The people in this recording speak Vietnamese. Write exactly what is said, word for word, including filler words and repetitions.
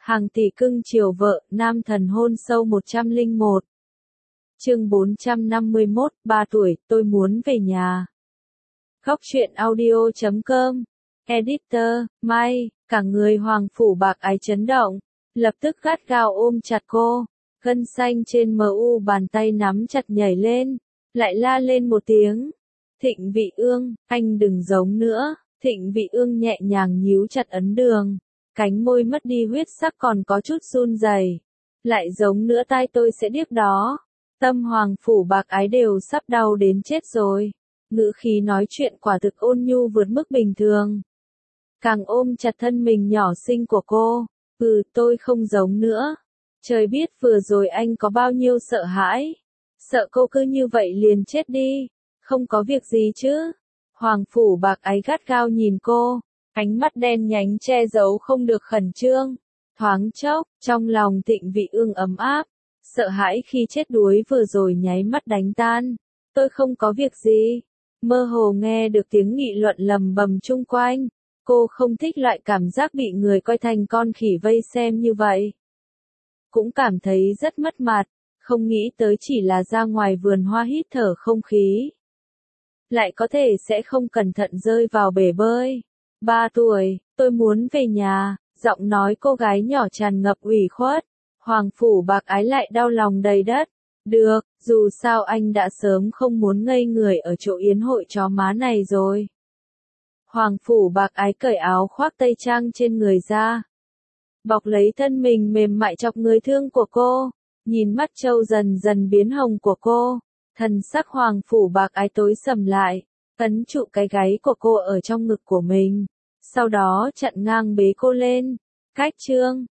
Hàng tỷ cưng chiều vợ, nam thần hôn sâu một trăm lẻ một. Chương bốn trăm năm mươi mốt, ba tuổi, tôi muốn về nhà. Góc truyện audio chấm com. Editor, Mai, cả người Hoàng Phủ Bạc Ái chấn động, lập tức gắt gao ôm chặt cô, gân xanh trên mờ u bàn tay nắm chặt nhảy lên, lại la lên một tiếng. Thịnh Vị Ương, anh đừng giống nữa. Thịnh Vị Ương nhẹ nhàng nhíu chặt ấn đường, cánh môi mất đi huyết sắc còn có chút run rẩy. Lại giống nữa tai tôi sẽ điếc đó. Tâm Hoàng Phủ Bạc Ái đều sắp đau đến chết rồi. Ngữ khí nói chuyện quả thực ôn nhu vượt mức bình thường. Càng ôm chặt thân mình nhỏ xinh của cô. Ừ, tôi không giống nữa. Trời biết vừa rồi anh có bao nhiêu sợ hãi. Sợ cô cứ như vậy liền chết đi. Không có việc gì chứ. Hoàng Phủ Bạc Ái gắt gao nhìn cô. Ánh mắt đen nhánh che giấu không được khẩn trương. Thoáng chốc, trong lòng Thịnh Vị Ương ấm áp. Sợ hãi khi chết đuối vừa rồi nháy mắt đánh tan. Tôi không có việc gì. Mơ hồ nghe được tiếng nghị luận lầm bầm chung quanh. Cô không thích loại cảm giác bị người coi thành con khỉ vây xem như vậy. Cũng cảm thấy rất mất mặt. Không nghĩ tới chỉ là ra ngoài vườn hoa hít thở không khí. Lại có thể sẽ không cẩn thận rơi vào bể bơi. Ba tuổi, tôi muốn về nhà. Giọng nói cô gái nhỏ tràn ngập ủy khuất. Hoàng Phủ Bạc Ái lại đau lòng đầy đất. Được, dù sao anh đã sớm không muốn ngây người ở chỗ yến hội chó má này rồi. Hoàng Phủ Bạc Ái cởi áo khoác tây trang trên người ra. Bọc lấy thân mình mềm mại chọc người thương của cô. Nhìn mắt trâu dần dần biến hồng của cô. Thần sắc Hoàng Phủ Bạc Ái tối sầm lại. Ấn trụ cái gáy của cô ở trong ngực của mình. Sau đó chặn ngang bế cô lên. Cách chương.